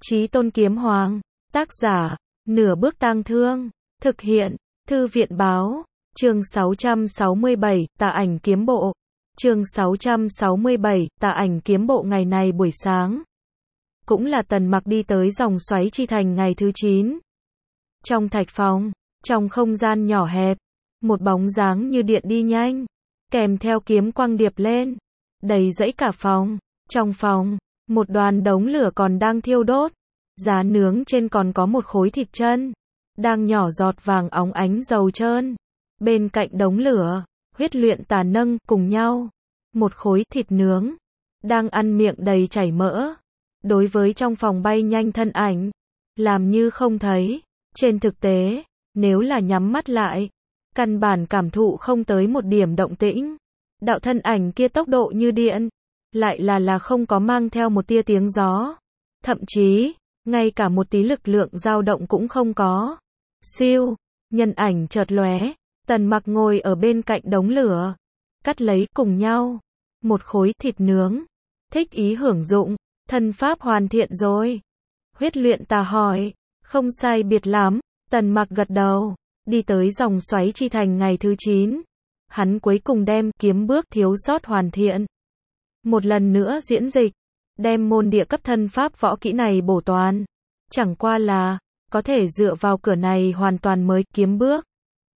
Chí Tôn Kiếm Hoàng. Tác giả, Nửa Bước Tang Thương. Thực hiện, Thư viện Báo. Chương 667, Tà Ảnh Kiếm Bộ. Chương 667, Tà Ảnh Kiếm Bộ. Ngày này buổi sáng, cũng là Tần Mặc đi tới dòng xoáy chi thành ngày thứ 9. Trong thạch phòng, trong không gian nhỏ hẹp, một bóng dáng như điện đi nhanh, kèm theo kiếm quang điệp lên, đầy dẫy cả phòng. Trong phòng, một đoàn đống lửa còn đang thiêu đốt, giá nướng trên còn có một khối thịt chân, đang nhỏ giọt vàng óng ánh dầu trơn. Bên cạnh đống lửa, Huyết Luyện Tà nâng cùng nhau một khối thịt nướng, đang ăn miệng đầy chảy mỡ. Đối với trong phòng bay nhanh thân ảnh, làm như không thấy. Trên thực tế, nếu là nhắm mắt lại, căn bản cảm thụ không tới một điểm động tĩnh. Đạo thân ảnh kia tốc độ như điện, lại là không có mang theo một tia tiếng gió, thậm chí ngay cả một tí lực lượng dao động cũng không có. Siêu, nhân ảnh chợt lóe, Tần Mặc ngồi ở bên cạnh đống lửa, cắt lấy cùng nhau một khối thịt nướng, thích ý hưởng dụng. Thân pháp hoàn thiện rồi? Huyết Luyện Tà hỏi. Không sai biệt lắm, Tần Mặc gật đầu. Đi tới dòng xoáy chi thành ngày thứ 9, hắn cuối cùng đem kiếm bước thiếu sót hoàn thiện, một lần nữa diễn dịch, đem môn địa cấp thân pháp võ kỹ này bổ toàn. Chẳng qua là, có thể dựa vào cửa này hoàn toàn mới kiếm bước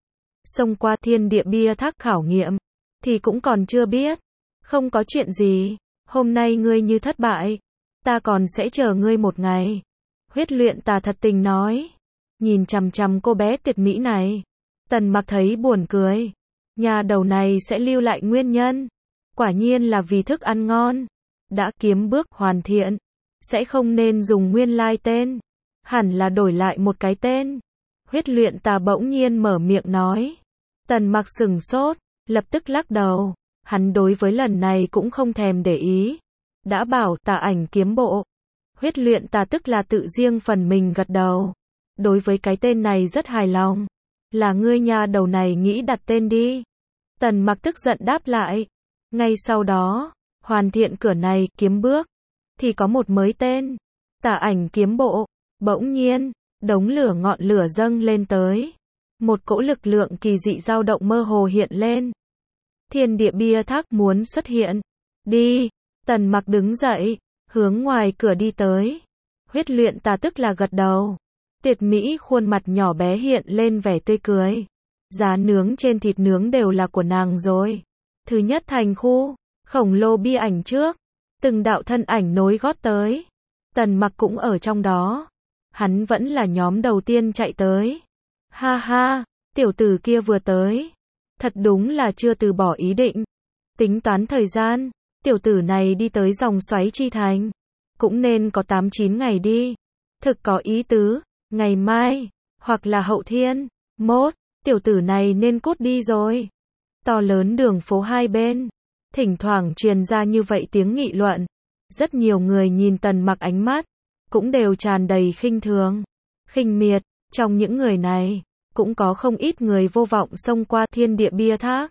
xông qua thiên địa bia thác khảo nghiệm, thì cũng còn chưa biết. Không có chuyện gì, hôm nay ngươi như thất bại, ta còn sẽ chờ ngươi một ngày. Huyết Luyện Tà thật tình nói. Nhìn chằm chằm cô bé tuyệt mỹ này, Tần Mặc thấy buồn cười. Nhà đầu này sẽ lưu lại nguyên nhân, quả nhiên là vì thức ăn ngon. Đã kiếm bước hoàn thiện, sẽ không nên dùng nguyên lai tên, hẳn là đổi lại một cái tên. Huyết Luyện Tà bỗng nhiên mở miệng nói. Tần Mặc sừng sốt, lập tức lắc đầu. Hắn đối với lần này cũng không thèm để ý. Đã bảo Tà Ảnh Kiếm Bộ. Huyết Luyện Tà tức là tự riêng phần mình gật đầu. Đối với cái tên này rất hài lòng. Là ngươi nhà đầu này nghĩ đặt tên đi. Tần Mặc tức giận đáp lại. Ngay sau đó, hoàn thiện cửa này kiếm bước, thì có một mới tên. Tà Ảnh Kiếm Bộ. Bỗng nhiên, đống lửa ngọn lửa dâng lên tới. Một cỗ lực lượng kỳ dị dao động mơ hồ hiện lên. Thiên địa bia thác muốn xuất hiện. Đi. Tần Mặc đứng dậy, hướng ngoài cửa đi tới. Huyết Luyện Tà tức là gật đầu. Tuyệt mỹ khuôn mặt nhỏ bé hiện lên vẻ tươi cười. Giá nướng trên thịt nướng đều là của nàng rồi. Thứ nhất thành khu, khổng lồ bia ảnh trước. Từng đạo thân ảnh nối gót tới. Tần Mặc cũng ở trong đó. Hắn vẫn là nhóm đầu tiên chạy tới. Ha ha, tiểu tử kia vừa tới. Thật đúng là chưa từ bỏ ý định. Tính toán thời gian, tiểu tử này đi tới dòng xoáy chi thành, cũng nên có 8-9 ngày đi. Thực có ý tứ, ngày mai, hoặc là hậu thiên, mốt, tiểu tử này nên cút đi rồi. To lớn đường phố hai bên, thỉnh thoảng truyền ra như vậy tiếng nghị luận. Rất nhiều người nhìn Tần Mặc ánh mắt, cũng đều tràn đầy khinh thường, khinh miệt. Trong những người này, cũng có không ít người vô vọng xông qua thiên địa bia thác.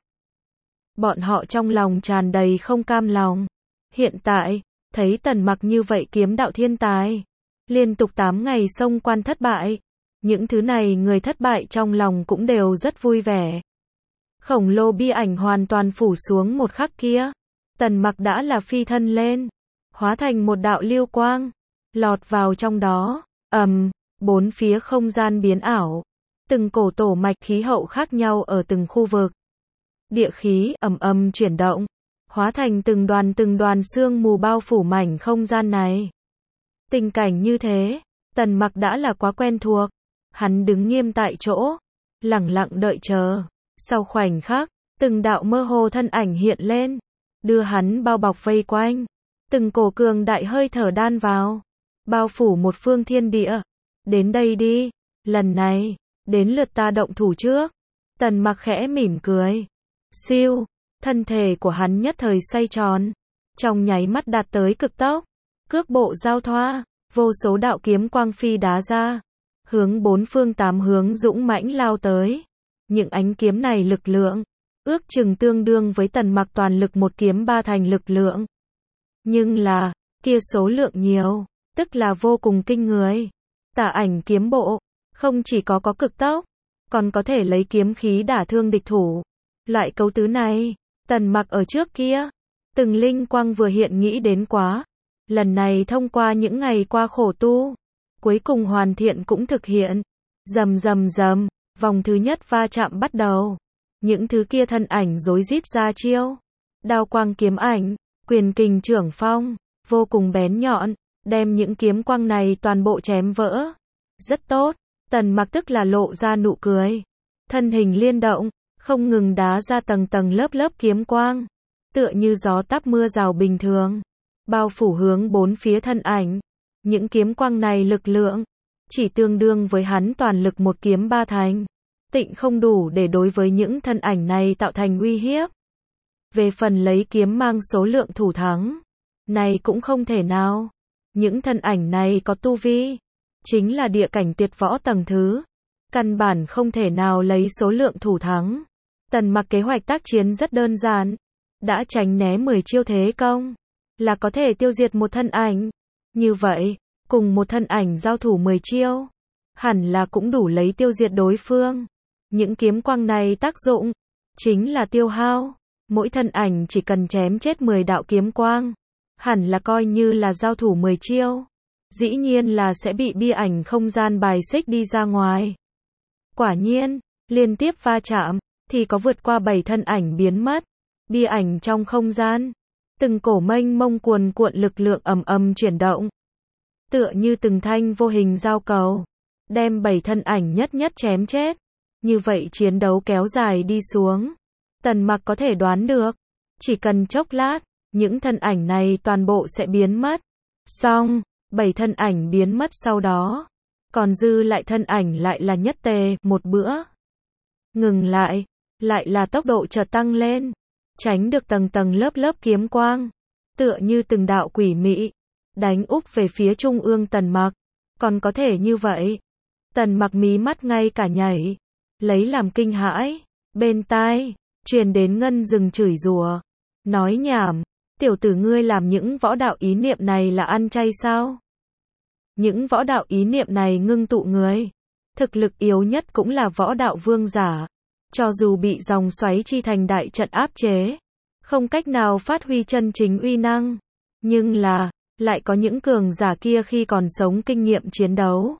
Bọn họ trong lòng tràn đầy không cam lòng. Hiện tại, thấy Tần Mặc như vậy kiếm đạo thiên tài, liên tục 8 ngày xông quan thất bại. Những thứ này người thất bại trong lòng cũng đều rất vui vẻ. Khổng lồ bia ảnh hoàn toàn phủ xuống một khắc kia. Tần Mặc đã là phi thân lên, hóa thành một đạo lưu quang, lọt vào trong đó. Bốn phía không gian biến ảo. Từng cổ tổ mạch khí hậu khác nhau ở từng khu vực. Địa khí ầm ầm chuyển động, hóa thành từng đoàn sương mù bao phủ mảnh không gian này. Tình cảnh như thế, Tần Mặc đã là quá quen thuộc. Hắn đứng nghiêm tại chỗ, lẳng lặng đợi chờ. Sau khoảnh khắc, từng đạo mơ hồ thân ảnh hiện lên, đưa hắn bao bọc vây quanh. Từng cổ cường đại hơi thở đan vào, bao phủ một phương thiên địa. Đến đây đi, lần này, đến lượt ta động thủ trước. Tần Mặc khẽ mỉm cười. Siêu, thân thể của hắn nhất thời xoay tròn, trong nháy mắt đạt tới cực tốc. Cước bộ giao thoa, vô số đạo kiếm quang phi đá ra, hướng bốn phương tám hướng dũng mãnh lao tới. Những ánh kiếm này lực lượng, ước chừng tương đương với Tần Mặc toàn lực một kiếm 3 thành lực lượng. Nhưng là, kia số lượng nhiều, tức là vô cùng kinh người. Tà ảnh kiếm bộ, không chỉ có cực tốc, còn có thể lấy kiếm khí đả thương địch thủ. Loại cấu tứ này, Tần Mặc ở trước kia, từng linh quang vừa hiện nghĩ đến quá. Lần này thông qua những ngày qua khổ tu, cuối cùng hoàn thiện cũng thực hiện. Rầm rầm rầm, vòng thứ nhất va chạm bắt đầu. Những thứ kia thân ảnh rối rít ra chiêu. Đao quang kiếm ảnh, quyền kình trưởng phong, vô cùng bén nhọn, đem những kiếm quang này toàn bộ chém vỡ. Rất tốt, Tần Mặc tức là lộ ra nụ cười. Thân hình liên động, không ngừng đá ra tầng tầng lớp lớp kiếm quang. Tựa như gió táp mưa rào bình thường. Bao phủ hướng bốn phía thân ảnh. Những kiếm quang này lực lượng, chỉ tương đương với hắn toàn lực một kiếm ba thành. Tịnh không đủ để đối với những thân ảnh này tạo thành uy hiếp. Về phần lấy kiếm mang số lượng thủ thắng, này cũng không thể nào. Những thân ảnh này có tu vi, chính là địa cảnh tuyệt võ tầng thứ. Căn bản không thể nào lấy số lượng thủ thắng. Tần Mặc kế hoạch tác chiến rất đơn giản. Đã tránh né 10 chiêu thế công, là có thể tiêu diệt một thân ảnh. Như vậy, cùng một thân ảnh giao thủ 10 chiêu, hẳn là cũng đủ lấy tiêu diệt đối phương. Những kiếm quang này tác dụng, chính là tiêu hao. Mỗi thân ảnh chỉ cần chém chết 10 đạo kiếm quang, hẳn là coi như là giao thủ 10 chiêu. Dĩ nhiên là sẽ bị bia ảnh không gian bài xích đi ra ngoài. Quả nhiên, liên tiếp va chạm, thì có vượt qua 7 thân ảnh biến mất. Bia ảnh trong không gian, từng cổ mênh mông cuồn cuộn lực lượng ầm ầm chuyển động. Tựa như từng thanh vô hình giao cầu, đem 7 thân ảnh nhất nhất chém chết. Như vậy chiến đấu kéo dài đi xuống. Tần Mặc có thể đoán được, chỉ cần chốc lát, những thân ảnh này toàn bộ sẽ biến mất. Xong, 7 thân ảnh biến mất sau đó, còn dư lại thân ảnh lại là nhất tề, một bữa. Ngừng lại là tốc độ chợt tăng lên, tránh được tầng tầng lớp lớp kiếm quang, tựa như từng đạo quỷ mị, đánh úp về phía trung ương Tần Mặc. Còn có thể như vậy? Tần Mặc mí mắt ngay cả nhảy, lấy làm kinh hãi. Bên tai truyền đến Ngân Dừng chửi rủa, nói nhảm, tiểu tử ngươi làm những võ đạo ý niệm này là ăn chay sao? Những võ đạo ý niệm này ngưng tụ người, thực lực yếu nhất cũng là võ đạo vương giả, cho dù bị dòng xoáy chi thành đại trận áp chế, không cách nào phát huy chân chính uy năng, nhưng là lại có những cường giả kia khi còn sống kinh nghiệm chiến đấu.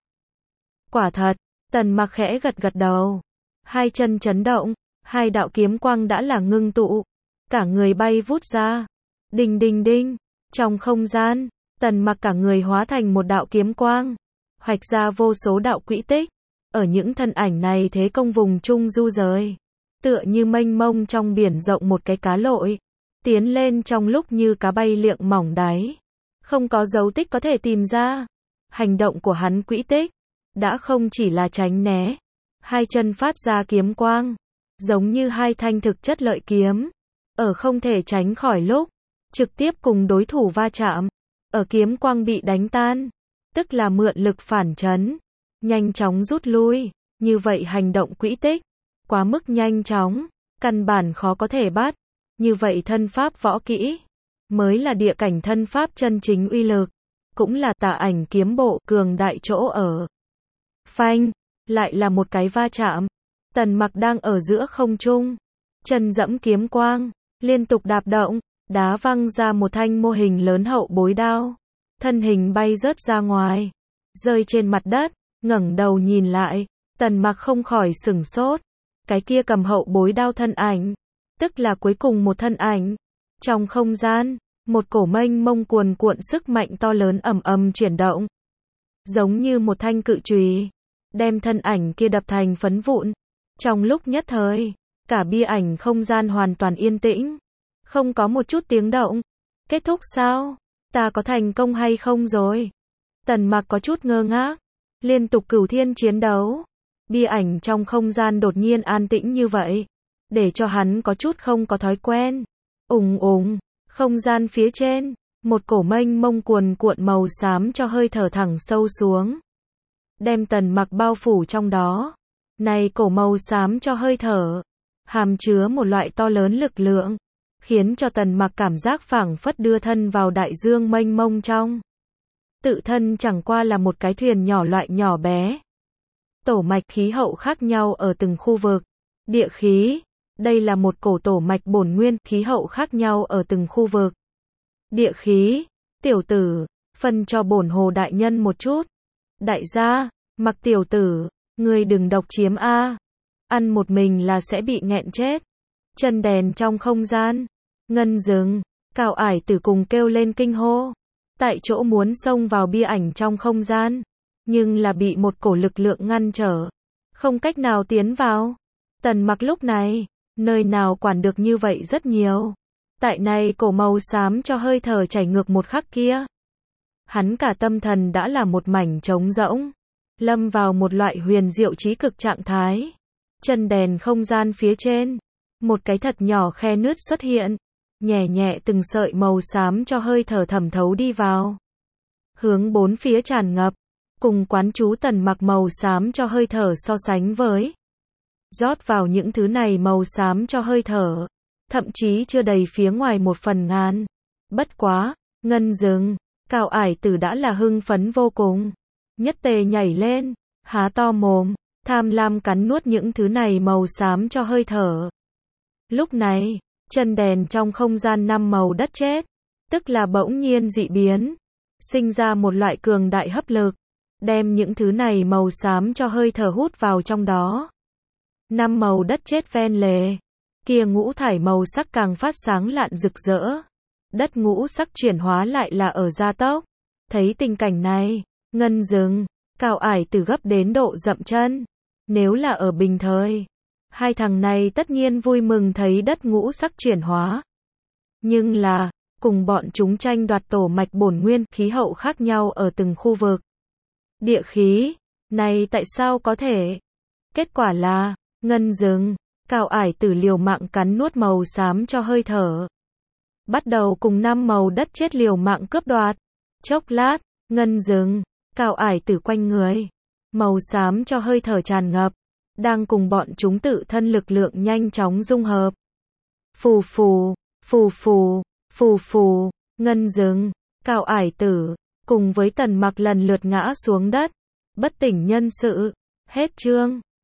Quả thật, Tần Mặc khẽ gật gật đầu, hai chân chấn động, hai đạo kiếm quang đã là ngưng tụ, cả người bay vút ra. Đinh đinh đinh, trong không gian, Tần Mặc cả người hóa thành một đạo kiếm quang, hoạch ra vô số đạo quỹ tích. Ở những thân ảnh này thế công vùng trung du rời, tựa như mênh mông trong biển rộng một cái cá lội, tiến lên trong lúc như cá bay liệng mỏng đáy, không có dấu tích có thể tìm ra. Hành động của hắn quỹ tích, đã không chỉ là tránh né, hai chân phát ra kiếm quang, giống như hai thanh thực chất lợi kiếm, ở không thể tránh khỏi lúc, trực tiếp cùng đối thủ va chạm, ở kiếm quang bị đánh tan, tức là mượn lực phản chấn, nhanh chóng rút lui. Như vậy hành động quỹ tích, quá mức nhanh chóng, căn bản khó có thể bắt. Như vậy thân pháp võ kỹ, mới là địa cảnh thân pháp chân chính uy lực, cũng là tà ảnh kiếm bộ cường đại chỗ ở. Phanh, lại là một cái va chạm. Tần Mặc đang ở giữa không trung, chân dẫm kiếm quang, liên tục đạp động, đá văng ra một thanh mô hình lớn hậu bối đao. Thân hình bay rớt ra ngoài, rơi trên mặt đất, ngẩng đầu nhìn lại, Tần Mặc không khỏi sửng sốt. Cái kia cầm hậu bối đao thân ảnh, tức là cuối cùng một thân ảnh. Trong không gian, một cổ mênh mông cuồn cuộn sức mạnh to lớn ầm ầm chuyển động, giống như một thanh cự chùy, đem thân ảnh kia đập thành phấn vụn. Trong lúc nhất thời, cả bia ảnh không gian hoàn toàn yên tĩnh, không có một chút tiếng động. Kết thúc sao? Ta có thành công hay không rồi? Tần Mặc có chút ngơ ngác. Liên tục cửu thiên chiến đấu, bia ảnh trong không gian đột nhiên an tĩnh như vậy, để cho hắn có chút không có thói quen. Ùng ùng, không gian phía trên, một cổ mênh mông cuồn cuộn màu xám cho hơi thở thẳng sâu xuống, đem Tần Mặc bao phủ trong đó. Này cổ màu xám cho hơi thở, hàm chứa một loại to lớn lực lượng, khiến cho Tần Mặc cảm giác phảng phất đưa thân vào đại dương mênh mông trong. tự thân chẳng qua là một cái thuyền nhỏ loại nhỏ bé. Tổ mạch khí hậu khác nhau ở từng khu vực. Địa khí, đây là một cổ tổ mạch bổn nguyên, khí hậu khác nhau ở từng khu vực. Địa khí, tiểu tử, phân cho bổn hồ đại nhân một chút. Đại gia, Mặc tiểu tử, ngươi đừng độc chiếm a. Ăn một mình là sẽ bị nghẹn chết. Chân đèn trong không gian. Ngân dừng, Cào Ải Tử cùng kêu lên kinh hô. Tại chỗ muốn xông vào bia ảnh trong không gian, nhưng là bị một cổ lực lượng ngăn trở. Không cách nào tiến vào. Tần Mặc lúc này, nơi nào quản được như vậy rất nhiều. Tại này cổ màu xám cho hơi thở chảy ngược một khắc kia. Hắn cả tâm thần đã là một mảnh trống rỗng. Lâm vào một loại huyền diệu trí cực trạng thái. Chân đèn không gian phía trên. Một cái thật nhỏ khe nứt xuất hiện. Nhẹ nhẹ từng sợi màu xám cho hơi thở thẩm thấu đi vào. Hướng bốn phía tràn ngập. Cùng quán chú Tần Mặc màu xám cho hơi thở so sánh với. Rót vào những thứ này màu xám cho hơi thở. Thậm chí chưa đầy phía ngoài 1/1000. Bất quá, Ngân dừng, Cào Ải Tử đã là hưng phấn vô cùng. Nhất tề nhảy lên, há to mồm, tham lam cắn nuốt những thứ này màu xám cho hơi thở. Lúc này, chân đèn trong không gian 5 màu đất chết, tức là bỗng nhiên dị biến, sinh ra một loại cường đại hấp lực, đem những thứ này màu xám cho hơi thở hút vào trong đó. 5 màu đất chết ven lề, kia ngũ thải màu sắc càng phát sáng lạn rực rỡ. Đất ngũ sắc chuyển hóa lại là ở gia tốc. Thấy tình cảnh này, Ngân dừng, Cào Ải Tử gấp đến độ dậm chân. Nếu là ở bình thời, hai thằng này tất nhiên vui mừng thấy đất ngũ sắc chuyển hóa. Nhưng là, cùng bọn chúng tranh đoạt tổ mạch bổn nguyên, khí hậu khác nhau ở từng khu vực. Địa khí, này tại sao có thể? Kết quả là, Ngân dừng, Cào Ải Tử liều mạng cắn nuốt màu xám cho hơi thở. Bắt đầu cùng 5 màu đất chết liều mạng cướp đoạt. Chốc lát, Ngân dừng, Cào Ải Tử quanh người. Màu xám cho hơi thở tràn ngập. Đang cùng bọn chúng tự thân lực lượng nhanh chóng dung hợp. Phù phù, phù phù, phù phù, Ngân dừng, Cào Ải Tử, cùng với Tần Mặc lần lượt ngã xuống đất. Bất tỉnh nhân sự. Hết chương.